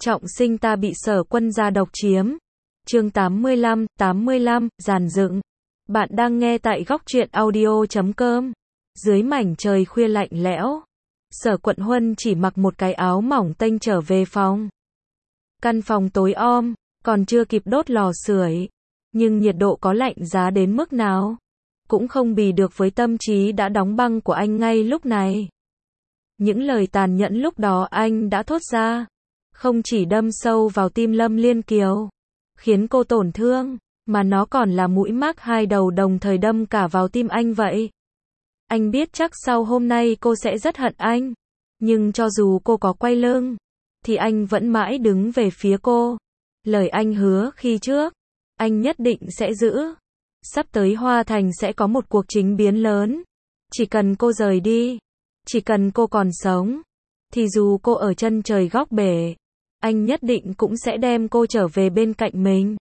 Trọng sinh ta bị Sở Quân gia độc chiếm. Chương 85, dàn dựng. Bạn đang nghe tại góc truyện audio.com. Dưới mảnh trời khuya lạnh lẽo, Sở Quận Huân chỉ mặc một cái áo mỏng tênh trở về phòng. Căn phòng tối om, còn chưa kịp đốt lò sưởi, nhưng nhiệt độ có lạnh giá đến mức nào cũng không bì được với tâm trí đã đóng băng của anh ngay lúc này. Những lời tàn nhẫn lúc đó anh đã thốt ra, không chỉ đâm sâu vào tim Lâm Liên Kiều, khiến cô tổn thương, mà nó còn là mũi mác hai đầu đồng thời đâm cả vào tim anh vậy. Anh biết chắc sau hôm nay cô sẽ rất hận anh, nhưng cho dù cô có quay lưng, thì anh vẫn mãi đứng về phía cô. Lời anh hứa khi trước, anh nhất định sẽ giữ. Sắp tới Hoa Thành sẽ có một cuộc chính biến lớn. Chỉ cần cô rời đi, chỉ cần cô còn sống, thì dù cô ở chân trời góc bể, anh nhất định cũng sẽ đem cô trở về bên cạnh mình.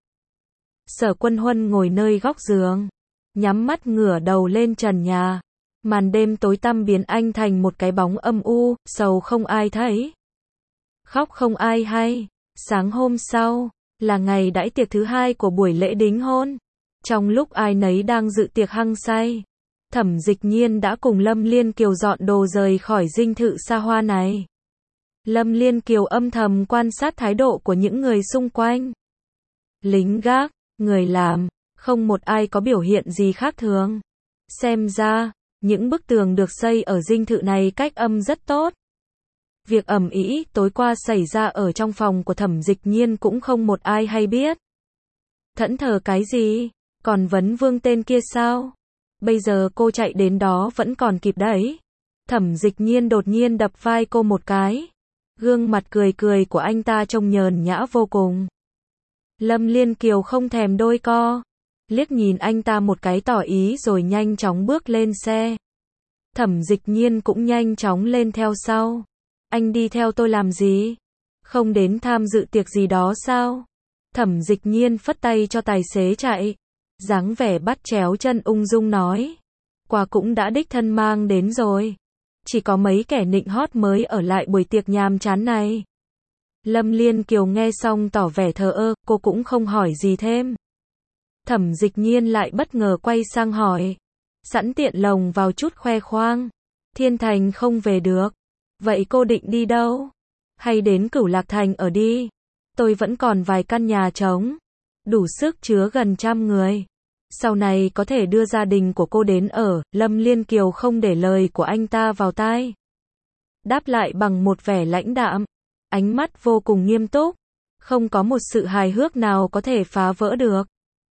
Sở Quân Huân ngồi nơi góc giường, nhắm mắt ngửa đầu lên trần nhà. Màn đêm tối tăm biến anh thành một cái bóng âm u, sầu không ai thấy, khóc không ai hay. Sáng hôm sau, là ngày đãi tiệc thứ hai của buổi lễ đính hôn. Trong lúc ai nấy đang dự tiệc hăng say, Thẩm Dịch Nhiên đã cùng Lâm Liên Kiều dọn đồ rời khỏi dinh thự xa hoa này. Lâm Liên Kiều âm thầm quan sát thái độ của những người xung quanh. Lính gác, người làm, không một ai có biểu hiện gì khác thường. Xem ra, những bức tường được xây ở dinh thự này cách âm rất tốt. Việc ầm ĩ tối qua xảy ra ở trong phòng của Thẩm Dịch Nhiên cũng không một ai hay biết. Thẫn thờ cái gì? Còn vấn vương tên kia sao? Bây giờ cô chạy đến đó vẫn còn kịp đấy. Thẩm Dịch Nhiên đột nhiên đập vai cô một cái. Gương mặt cười cười của anh ta trông nhờn nhã vô cùng. Lâm Liên Kiều không thèm đôi co, liếc nhìn anh ta một cái tỏ ý rồi nhanh chóng bước lên xe. Thẩm Dịch Nhiên cũng nhanh chóng lên theo sau. Anh đi theo tôi làm gì? Không đến tham dự tiệc gì đó sao? Thẩm Dịch Nhiên phất tay cho tài xế chạy. Dáng vẻ bắt chéo chân ung dung nói. Quà cũng đã đích thân mang đến rồi. Chỉ có mấy kẻ nịnh hót mới ở lại buổi tiệc nhàm chán này. Lâm Liên Kiều nghe xong tỏ vẻ thờ ơ, cô cũng không hỏi gì thêm. Thẩm Dịch Nhiên lại bất ngờ quay sang hỏi. Sẵn tiện lồng vào chút khoe khoang. Thiên Thành không về được. Vậy cô định đi đâu? Hay đến Cửu Lạc Thành ở đi? Tôi vẫn còn vài căn nhà trống, đủ sức chứa gần 100 người. Sau này có thể đưa gia đình của cô đến ở. Lâm Liên Kiều không để lời của anh ta vào tai, đáp lại bằng một vẻ lãnh đạm, ánh mắt vô cùng nghiêm túc, không có một sự hài hước nào có thể phá vỡ được.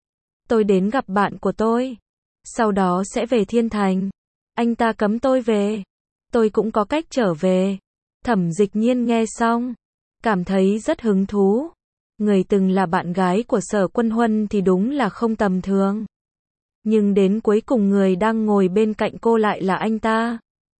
Tôi đến gặp bạn của tôi, sau đó sẽ về Thiên Thành. Anh ta cấm tôi về, tôi cũng có cách trở về. Thẩm Dịch Nhiên nghe xong, cảm thấy rất hứng thú. Người từng là bạn gái của Sở Quân Huân thì đúng là không tầm thường. Nhưng đến cuối cùng người đang ngồi bên cạnh cô lại là anh ta.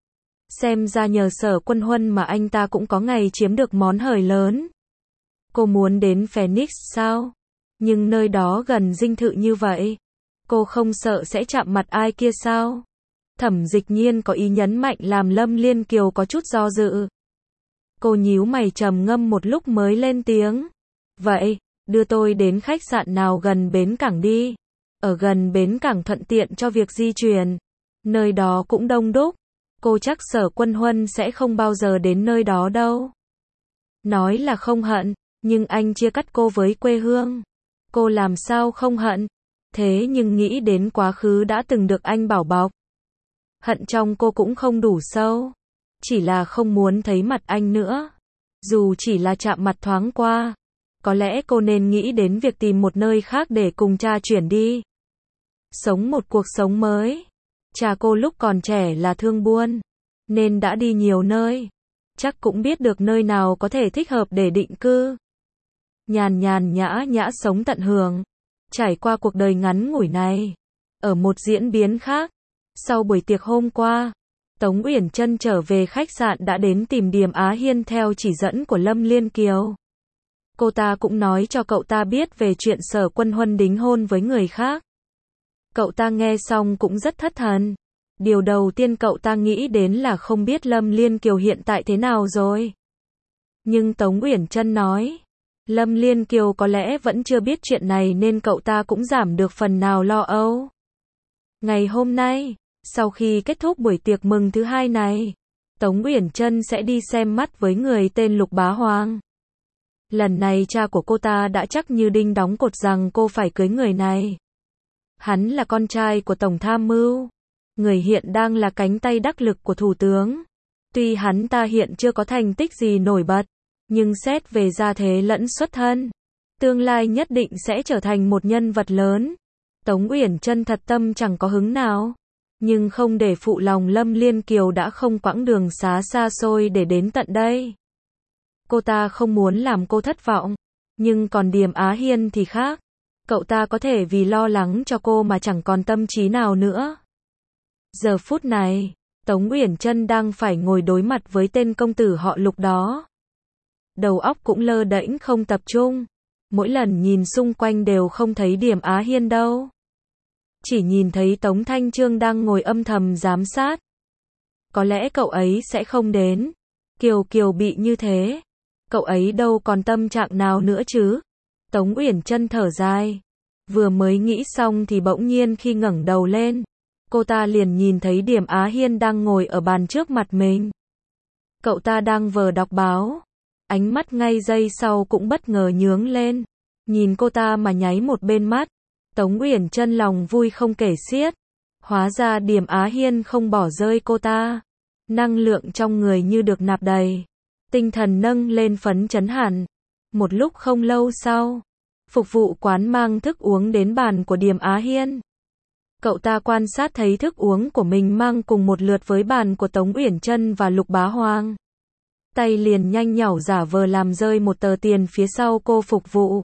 Xem ra nhờ Sở Quân Huân mà anh ta cũng có ngày chiếm được món hời lớn. Cô muốn đến Phoenix sao? Nhưng nơi đó gần dinh thự như vậy, cô không sợ sẽ chạm mặt ai kia sao? Thẩm Dịch Nhiên có ý nhấn mạnh làm Lâm Liên Kiều có chút do dự. Cô nhíu mày trầm ngâm một lúc mới lên tiếng. Vậy, đưa tôi đến khách sạn nào gần bến cảng đi. Ở gần bến cảng thuận tiện cho việc di chuyển. Nơi đó cũng đông đúc. Cô chắc Sở Quân Huân sẽ không bao giờ đến nơi đó đâu. Nói là không hận, nhưng anh chia cắt cô với quê hương. Cô làm sao không hận? Thế nhưng nghĩ đến quá khứ đã từng được anh bảo bọc. Hận trong cô cũng không đủ sâu. Chỉ là không muốn thấy mặt anh nữa. Dù chỉ là chạm mặt thoáng qua. Có lẽ cô nên nghĩ đến việc tìm một nơi khác để cùng cha chuyển đi. Sống một cuộc sống mới. Cha cô lúc còn trẻ là thương buôn, nên đã đi nhiều nơi. Chắc cũng biết được nơi nào có thể thích hợp để định cư. Nhàn nhàn nhã nhã sống tận hưởng. Trải qua cuộc đời ngắn ngủi này. Ở một diễn biến khác, sau buổi tiệc hôm qua, Tống Uyển Trân trở về khách sạn đã đến tìm Điềm Á Hiên theo chỉ dẫn của Lâm Liên Kiều. Cô ta cũng nói cho cậu ta biết về chuyện Sở Quân Huân đính hôn với người khác. Cậu ta nghe xong cũng rất thất thần. Điều đầu tiên cậu ta nghĩ đến là không biết Lâm Liên Kiều hiện tại thế nào rồi. Nhưng Tống Uyển Trân nói, Lâm Liên Kiều có lẽ vẫn chưa biết chuyện này nên cậu ta cũng giảm được phần nào lo âu. Ngày hôm nay, sau khi kết thúc buổi tiệc mừng thứ hai này, Tống Uyển Trân sẽ đi xem mắt với người tên Lục Bá Hoàng. Lần này cha của cô ta đã chắc như đinh đóng cột rằng cô phải cưới người này. Hắn là con trai của Tổng Tham mưu, người hiện đang là cánh tay đắc lực của Thủ tướng. Tuy hắn ta hiện chưa có thành tích gì nổi bật, nhưng xét về gia thế lẫn xuất thân, tương lai nhất định sẽ trở thành một nhân vật lớn. Tống Uyển Trân thật tâm chẳng có hứng nào, nhưng không để phụ lòng Lâm Liên Kiều đã không quãng đường xa xôi để đến tận đây. Cô ta không muốn làm cô thất vọng, nhưng còn Điềm Á Hiên thì khác. Cậu ta có thể vì lo lắng cho cô mà chẳng còn tâm trí nào nữa. Giờ phút này, Tống Uyển Trân đang phải ngồi đối mặt với tên công tử họ Lục đó. Đầu óc cũng lơ đễnh không tập trung. Mỗi lần nhìn xung quanh đều không thấy Điềm Á Hiên đâu. Chỉ nhìn thấy Tống Thanh Trương đang ngồi âm thầm giám sát. Có lẽ cậu ấy sẽ không đến. Kiều bị như thế, cậu ấy đâu còn tâm trạng nào nữa chứ. Tống Uyển Trân thở dài. Vừa mới nghĩ xong thì bỗng nhiên khi ngẩng đầu lên, cô ta liền nhìn thấy Điềm Á Hiên đang ngồi ở bàn trước mặt mình. Cậu ta đang vờ đọc báo. Ánh mắt ngay giây sau cũng bất ngờ nhướng lên. Nhìn cô ta mà nháy một bên mắt. Tống Uyển Trân lòng vui không kể xiết. Hóa ra Điềm Á Hiên không bỏ rơi cô ta. Năng lượng trong người như được nạp đầy. Tinh thần nâng lên phấn chấn hẳn. Một lúc không lâu sau, phục vụ quán mang thức uống đến bàn của Điềm Á Hiên. Cậu ta quan sát thấy thức uống của mình mang cùng một lượt với bàn của Tống Uyển Trân và Lục Bá Hoàng. Tay liền nhanh nhảu giả vờ làm rơi một tờ tiền phía sau cô phục vụ.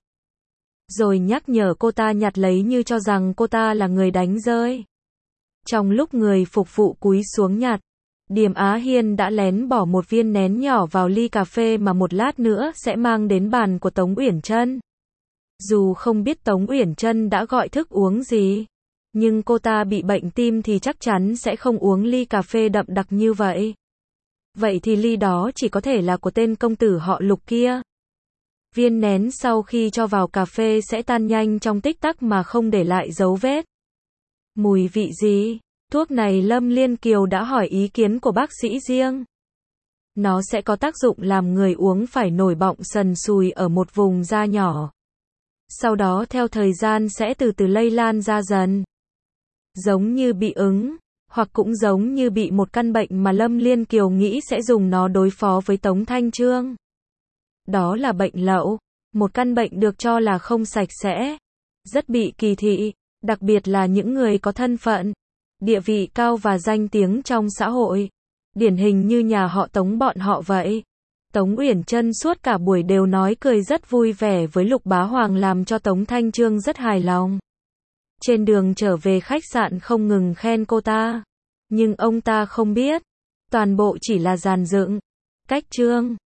Rồi nhắc nhở cô ta nhặt lấy như cho rằng cô ta là người đánh rơi. Trong lúc người phục vụ cúi xuống nhặt, Điềm Á Hiên đã lén bỏ một viên nén nhỏ vào ly cà phê mà một lát nữa sẽ mang đến bàn của Tống Uyển Trân. Dù không biết Tống Uyển Trân đã gọi thức uống gì, nhưng cô ta bị bệnh tim thì chắc chắn sẽ không uống ly cà phê đậm đặc như vậy. Vậy thì ly đó chỉ có thể là của tên công tử họ Lục kia. Viên nén sau khi cho vào cà phê sẽ tan nhanh trong tích tắc mà không để lại dấu vết. Mùi vị gì? Thuốc này Lâm Liên Kiều đã hỏi ý kiến của bác sĩ riêng. Nó sẽ có tác dụng làm người uống phải nổi bọng sần sùi ở một vùng da nhỏ. Sau đó theo thời gian sẽ từ từ lây lan ra dần. Giống như bị ứng, hoặc cũng giống như bị một căn bệnh mà Lâm Liên Kiều nghĩ sẽ dùng nó đối phó với Tống Thanh Trương. Đó là bệnh lậu, một căn bệnh được cho là không sạch sẽ, rất bị kỳ thị, đặc biệt là những người có thân phận, địa vị cao và danh tiếng trong xã hội. Điển hình như nhà họ Tống bọn họ vậy. Tống Uyển Trân suốt cả buổi đều nói cười rất vui vẻ với Lục Bá Hoàng làm cho Tống Thanh Trương rất hài lòng. Trên đường trở về khách sạn không ngừng khen cô ta. Nhưng ông ta không biết, toàn bộ chỉ là dàn dựng. Cách Trương